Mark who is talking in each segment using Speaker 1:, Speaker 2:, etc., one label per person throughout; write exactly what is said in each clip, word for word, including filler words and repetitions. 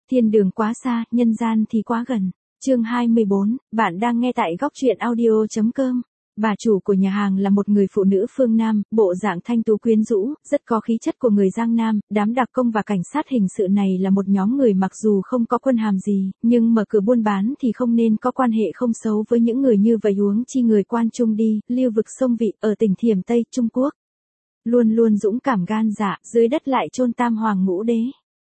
Speaker 1: Thiên đường quá xa, nhân gian thì quá gần. Chương hai mươi bốn, bạn đang nghe tại góc truyện audio chấm com. Bà chủ của nhà hàng là một người phụ nữ phương Nam, bộ dạng thanh tú quyến rũ, rất có khí chất của người Giang Nam. Đám đặc công và cảnh sát hình sự này là một nhóm người mặc dù không có quân hàm gì, nhưng mở cửa buôn bán thì không nên có quan hệ không xấu với những người như vậy, huống chi người Quan Trung đi, lưu vực sông Vị ở tỉnh Thiểm Tây, Trung Quốc. Luôn luôn dũng cảm gan dạ, dưới đất lại chôn tam hoàng ngũ đế.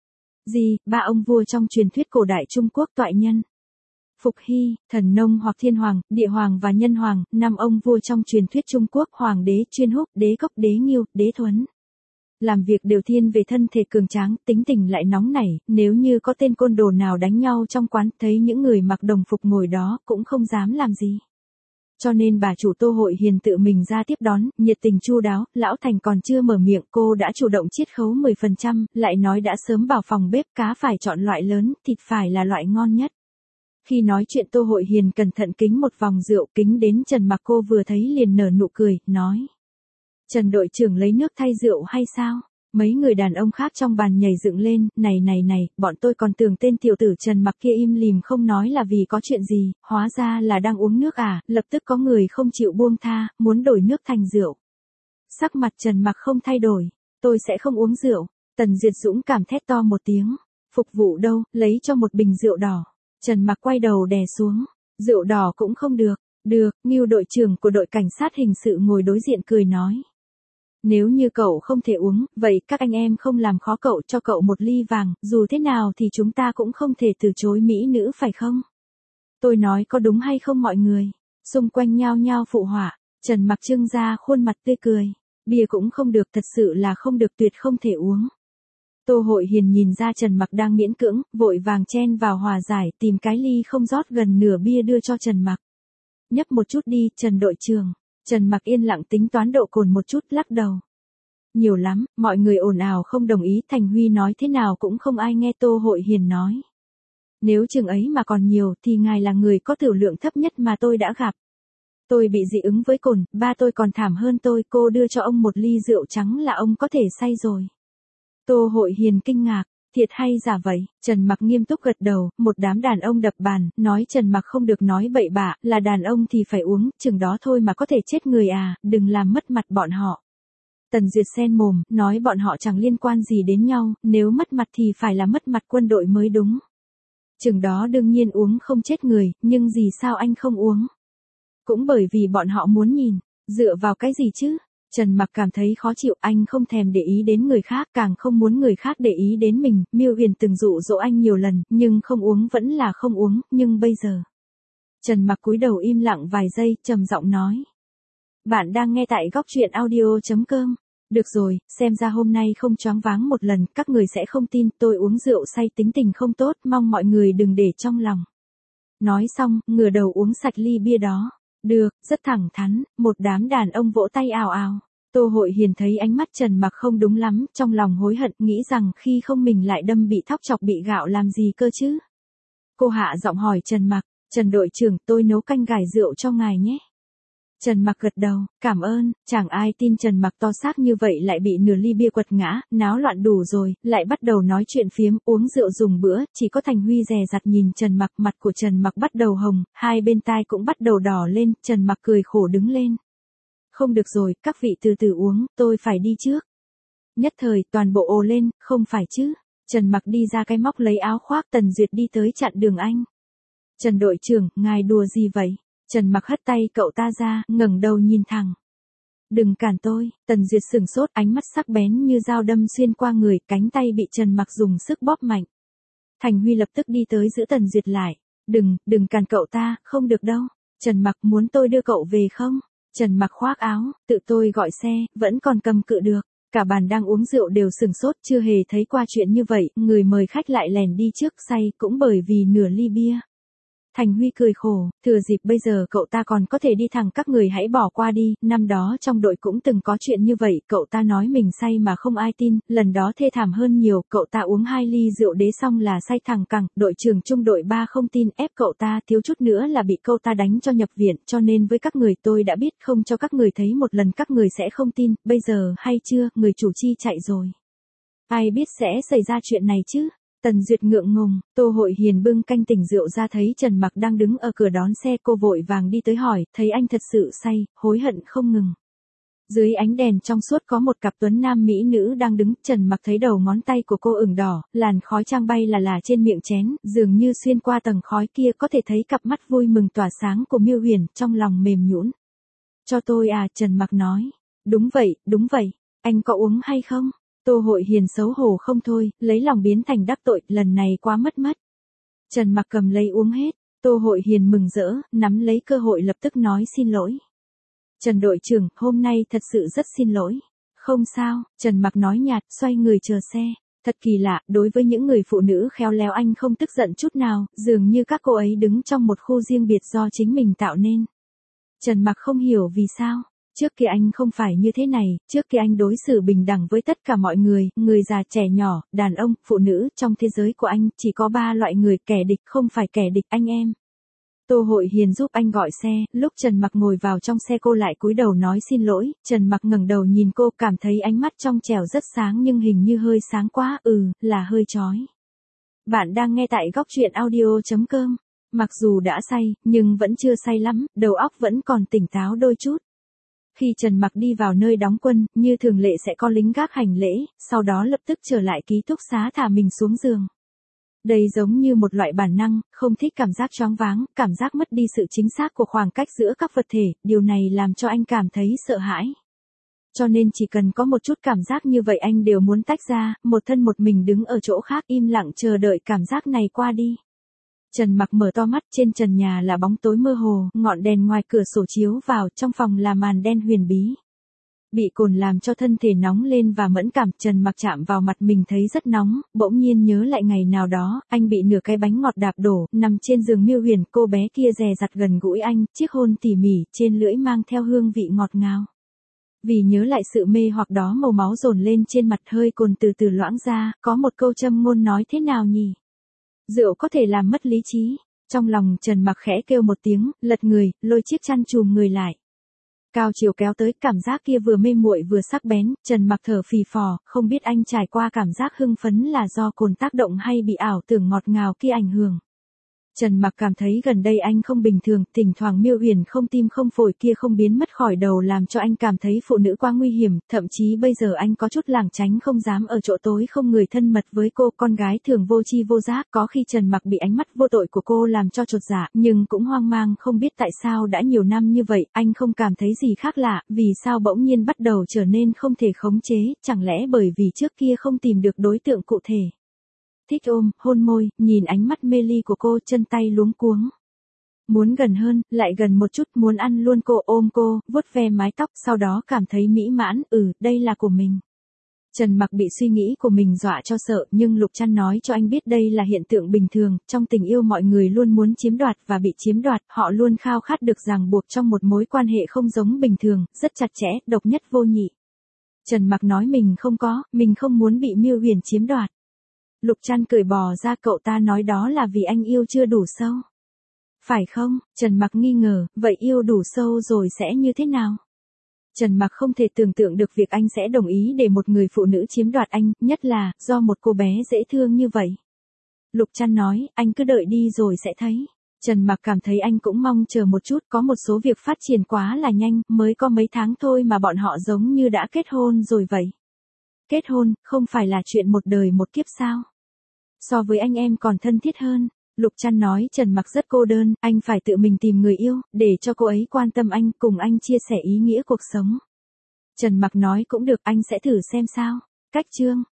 Speaker 1: Gì, ba ông vua trong truyền thuyết cổ đại Trung Quốc toại nhân. Phục Hy, Thần Nông hoặc Thiên Hoàng, Địa Hoàng và Nhân Hoàng, năm ông vua trong truyền thuyết Trung Quốc, Hoàng đế Chuyên Húc, Đế Cốc, Đế Nghiêu, Đế Thuấn. Làm việc đều thiên về thân thể cường tráng, tính tình lại nóng nảy, nếu như có tên côn đồ nào đánh nhau trong quán, thấy những người mặc đồng phục ngồi đó, cũng không dám làm gì. Cho nên bà chủ Tô Hội Hiền tự mình ra tiếp đón, nhiệt tình chu đáo, Lão Thành còn chưa mở miệng, cô đã chủ động chiết khấu mười phần trăm, lại nói đã sớm bảo phòng bếp, cá phải chọn loại lớn, thịt phải là loại ngon nhất. Khi nói chuyện Tô Hội Hiền cẩn thận kính một vòng rượu, kính đến Trần Mặc, cô vừa thấy liền nở nụ cười, nói: Trần đội trưởng lấy nước thay rượu hay sao? Mấy người đàn ông khác trong bàn nhảy dựng lên, này này này, bọn tôi còn tưởng tên tiểu tử Trần Mặc kia im lìm không nói là vì có chuyện gì, hóa ra là đang uống nước à, lập tức có người không chịu buông tha, muốn đổi nước thành rượu. Sắc mặt Trần Mặc không thay đổi, tôi sẽ không uống rượu. Tần Diệt Dũng cảm thét to một tiếng, phục vụ đâu, lấy cho một bình rượu đỏ. Trần Mặc quay đầu đè xuống, rượu đỏ cũng không được. Được, Ngưu đội trưởng của đội cảnh sát hình sự ngồi đối diện cười nói: Nếu như cậu không thể uống, vậy các anh em không làm khó cậu, cho cậu một ly vàng, dù thế nào thì chúng ta cũng không thể từ chối mỹ nữ phải không? Tôi nói có đúng hay không mọi người? Xung quanh nhao nhao phụ họa. Trần Mặc trưng ra khuôn mặt tươi cười. Bia cũng không được, thật sự là không được, tuyệt không thể uống. Tô Hội Hiền nhìn ra Trần Mặc đang miễn cưỡng, vội vàng chen vào hòa giải, tìm cái ly không rót gần nửa bia đưa cho Trần Mặc. Nhấp một chút đi, Trần đội trưởng. Trần Mặc yên lặng tính toán độ cồn một chút, lắc đầu. Nhiều lắm, mọi người ồn ào không đồng ý, Thành Huy nói thế nào cũng không ai nghe Tô Hội Hiền nói. Nếu chừng ấy mà còn nhiều thì ngài là người có tiểu lượng thấp nhất mà tôi đã gặp. Tôi bị dị ứng với cồn, ba tôi còn thảm hơn tôi, cô đưa cho ông một ly rượu trắng là ông có thể say rồi. Tô Hội Hiền kinh ngạc, thiệt hay giả vậy? Trần Mặc nghiêm túc gật đầu, một đám đàn ông đập bàn, nói Trần Mặc không được nói bậy bạ, là đàn ông thì phải uống, chừng đó thôi mà có thể chết người à, đừng làm mất mặt bọn họ. Tần Duyệt xen mồm, nói bọn họ chẳng liên quan gì đến nhau, nếu mất mặt thì phải là mất mặt quân đội mới đúng. Chừng đó đương nhiên uống không chết người, nhưng gì sao anh không uống? Cũng bởi vì bọn họ muốn nhìn, dựa vào cái gì chứ? Trần Mặc cảm thấy khó chịu, anh không thèm để ý đến người khác, càng không muốn người khác để ý đến mình, Miêu Huyền từng dụ dỗ anh nhiều lần, nhưng không uống vẫn là không uống, nhưng bây giờ. Trần Mặc cúi đầu im lặng vài giây, trầm giọng nói. Bạn đang nghe tại góc truyện audio chấm com. Được rồi, xem ra hôm nay không choáng váng một lần, các người sẽ không tin, tôi uống rượu say tính tình không tốt, mong mọi người đừng để trong lòng. Nói xong, ngửa đầu uống sạch ly bia đó. Được, rất thẳng thắn, một đám đàn ông vỗ tay ào ào. Tô Hội Hiền thấy ánh mắt Trần Mặc không đúng lắm, trong lòng hối hận, nghĩ rằng khi không mình lại đâm bị thóc chọc bị gạo làm gì cơ chứ. Cô hạ giọng hỏi Trần Mặc, Trần đội trưởng, tôi nấu canh gải rượu cho ngài nhé. Trần Mặc gật đầu, cảm ơn, chẳng ai tin Trần Mặc to xác như vậy lại bị nửa ly bia quật ngã, náo loạn đủ rồi, lại bắt đầu nói chuyện phiếm, uống rượu dùng bữa, chỉ có Thành Huy dè dặt nhìn Trần Mặc, mặt của Trần Mặc bắt đầu hồng, hai bên tai cũng bắt đầu đỏ lên, Trần Mặc cười khổ đứng lên. Không được rồi, các vị từ từ uống, tôi phải đi trước. Nhất thời, toàn bộ ồ lên, không phải chứ. Trần Mặc đi ra cái móc lấy áo khoác, Tần Duyệt đi tới chặn đường anh. Trần đội trưởng, ngài đùa gì vậy? Trần Mặc hất tay cậu ta ra, ngẩng đầu nhìn thẳng. Đừng cản tôi, Tần Duyệt sửng sốt, ánh mắt sắc bén như dao đâm xuyên qua người, cánh tay bị Trần Mặc dùng sức bóp mạnh. Thành Huy lập tức đi tới giữ Tần Duyệt lại. Đừng, đừng cản cậu ta, không được đâu. Trần Mặc muốn tôi đưa cậu về không? Trần Mặc khoác áo, tự tôi gọi xe, vẫn còn cầm cự được. Cả bàn đang uống rượu đều sửng sốt, chưa hề thấy qua chuyện như vậy, người mời khách lại lèn đi trước say, cũng bởi vì nửa ly bia. Thành Huy cười khổ, thừa dịp bây giờ cậu ta còn có thể đi thẳng, các người hãy bỏ qua đi, năm đó trong đội cũng từng có chuyện như vậy, cậu ta nói mình say mà không ai tin, lần đó thê thảm hơn nhiều, cậu ta uống hai ly rượu đế xong là say thẳng cẳng, đội trưởng trung đội ba không tin, ép cậu ta, thiếu chút nữa là bị cậu ta đánh cho nhập viện, cho nên với các người tôi đã biết không cho các người thấy một lần các người sẽ không tin, bây giờ hay chưa, người chủ chi chạy rồi. Ai biết sẽ xảy ra chuyện này chứ? Tần Duyệt ngượng ngùng, Tô Hội Hiền bưng canh tỉnh rượu ra thấy Trần Mặc đang đứng ở cửa đón xe, cô vội vàng đi tới hỏi, thấy anh thật sự say, hối hận không ngừng. Dưới ánh đèn trong suốt có một cặp tuấn nam mỹ nữ đang đứng, Trần Mặc thấy đầu ngón tay của cô ửng đỏ, làn khói trang bay là là trên miệng chén, dường như xuyên qua tầng khói kia có thể thấy cặp mắt vui mừng tỏa sáng của Miêu Huyền, trong lòng mềm nhũn. Cho tôi à, Trần Mặc nói. Đúng vậy, đúng vậy, anh có uống hay không? Tô Hội Hiền xấu hổ không thôi, lấy lòng biến thành đắc tội, lần này quá mất mất. Trần Mặc cầm lấy uống hết, Tô Hội Hiền mừng rỡ, nắm lấy cơ hội lập tức nói xin lỗi. Trần đội trưởng, hôm nay thật sự rất xin lỗi. Không sao, Trần Mặc nói nhạt, xoay người chờ xe. Thật kỳ lạ, đối với những người phụ nữ khéo léo anh không tức giận chút nào, dường như các cô ấy đứng trong một khu riêng biệt do chính mình tạo nên. Trần Mặc không hiểu vì sao. Trước kia anh không phải như thế này, trước kia anh đối xử bình đẳng với tất cả mọi người, người già trẻ nhỏ, đàn ông, phụ nữ, trong thế giới của anh, chỉ có ba loại người, kẻ địch không phải kẻ địch, anh em. Tô Hội Hiền giúp anh gọi xe, lúc Trần Mặc ngồi vào trong xe cô lại cúi đầu nói xin lỗi, Trần Mặc ngẩng đầu nhìn cô, cảm thấy ánh mắt trong trẻo rất sáng nhưng hình như hơi sáng quá, ừ, là hơi chói. Bạn đang nghe tại góc truyện audio chấm com. Mặc dù đã say, nhưng vẫn chưa say lắm, đầu óc vẫn còn tỉnh táo đôi chút. Khi Trần Mặc đi vào nơi đóng quân, như thường lệ sẽ có lính gác hành lễ, sau đó lập tức trở lại ký túc xá thả mình xuống giường. Đây giống như một loại bản năng, không thích cảm giác choáng váng, cảm giác mất đi sự chính xác của khoảng cách giữa các vật thể, điều này làm cho anh cảm thấy sợ hãi. Cho nên chỉ cần có một chút cảm giác như vậy anh đều muốn tách ra, một thân một mình đứng ở chỗ khác im lặng chờ đợi cảm giác này qua đi. Trần Mặc mở to mắt, trên trần nhà là bóng tối mơ hồ, ngọn đèn ngoài cửa sổ chiếu vào, trong phòng là màn đen huyền bí. Bị cồn làm cho thân thể nóng lên và mẫn cảm, Trần Mặc chạm vào mặt mình thấy rất nóng, bỗng nhiên nhớ lại ngày nào đó, anh bị nửa cái bánh ngọt đạp đổ, nằm trên giường Miêu Huyền, cô bé kia dè dặt gần gũi anh, chiếc hôn tỉ mỉ, trên lưỡi mang theo hương vị ngọt ngào. Vì nhớ lại sự mê hoặc đó màu máu dồn lên trên mặt, hơi cồn từ từ loãng ra, có một câu châm ngôn nói thế nào nhỉ? Rượu có thể làm mất lý trí. Trong lòng Trần Mặc khẽ kêu một tiếng, lật người, lôi chiếc chăn trùm người lại. Cao chiều kéo tới, cảm giác kia vừa mê muội vừa sắc bén, Trần Mặc thở phì phò, không biết anh trải qua cảm giác hưng phấn là do cồn tác động hay bị ảo tưởng ngọt ngào kia ảnh hưởng. Trần Mặc cảm thấy gần đây anh không bình thường, thỉnh thoảng Miêu Huyền không tim không phổi kia không biến mất khỏi đầu làm cho anh cảm thấy phụ nữ quá nguy hiểm, thậm chí bây giờ anh có chút lảng tránh không dám ở chỗ tối không người thân mật với cô, con gái thường vô tri vô giác, có khi Trần Mặc bị ánh mắt vô tội của cô làm cho chột dạ, nhưng cũng hoang mang không biết tại sao đã nhiều năm như vậy, anh không cảm thấy gì khác lạ, vì sao bỗng nhiên bắt đầu trở nên không thể khống chế, chẳng lẽ bởi vì trước kia không tìm được đối tượng cụ thể. Thích ôm, hôn môi, nhìn ánh mắt mê ly của cô, chân tay luống cuống. Muốn gần hơn, lại gần một chút, muốn ăn luôn cô, ôm cô, vuốt ve mái tóc, sau đó cảm thấy mỹ mãn, ừ, đây là của mình. Trần Mặc bị suy nghĩ của mình dọa cho sợ, nhưng Lục Trăn nói cho anh biết đây là hiện tượng bình thường, trong tình yêu mọi người luôn muốn chiếm đoạt và bị chiếm đoạt, họ luôn khao khát được ràng buộc trong một mối quan hệ không giống bình thường, rất chặt chẽ, độc nhất vô nhị. Trần Mặc nói mình không có, mình không muốn bị Miêu Huyền chiếm đoạt. Lục Trăn cười bò ra, cậu ta nói đó là vì anh yêu chưa đủ sâu. Phải không? Trần Mặc nghi ngờ, vậy yêu đủ sâu rồi sẽ như thế nào? Trần Mặc không thể tưởng tượng được việc anh sẽ đồng ý để một người phụ nữ chiếm đoạt anh, nhất là, do một cô bé dễ thương như vậy. Lục Trăn nói, anh cứ đợi đi rồi sẽ thấy. Trần Mặc cảm thấy anh cũng mong chờ một chút, có một số việc phát triển quá là nhanh, mới có mấy tháng thôi mà bọn họ giống như đã kết hôn rồi vậy. Kết hôn, không phải là chuyện một đời một kiếp sao? So với anh em còn thân thiết hơn. Lục Trăn nói Trần Mặc rất cô đơn, anh phải tự mình tìm người yêu, để cho cô ấy quan tâm anh, cùng anh chia sẻ ý nghĩa cuộc sống. Trần Mặc nói cũng được, anh sẽ thử xem sao. Cách chương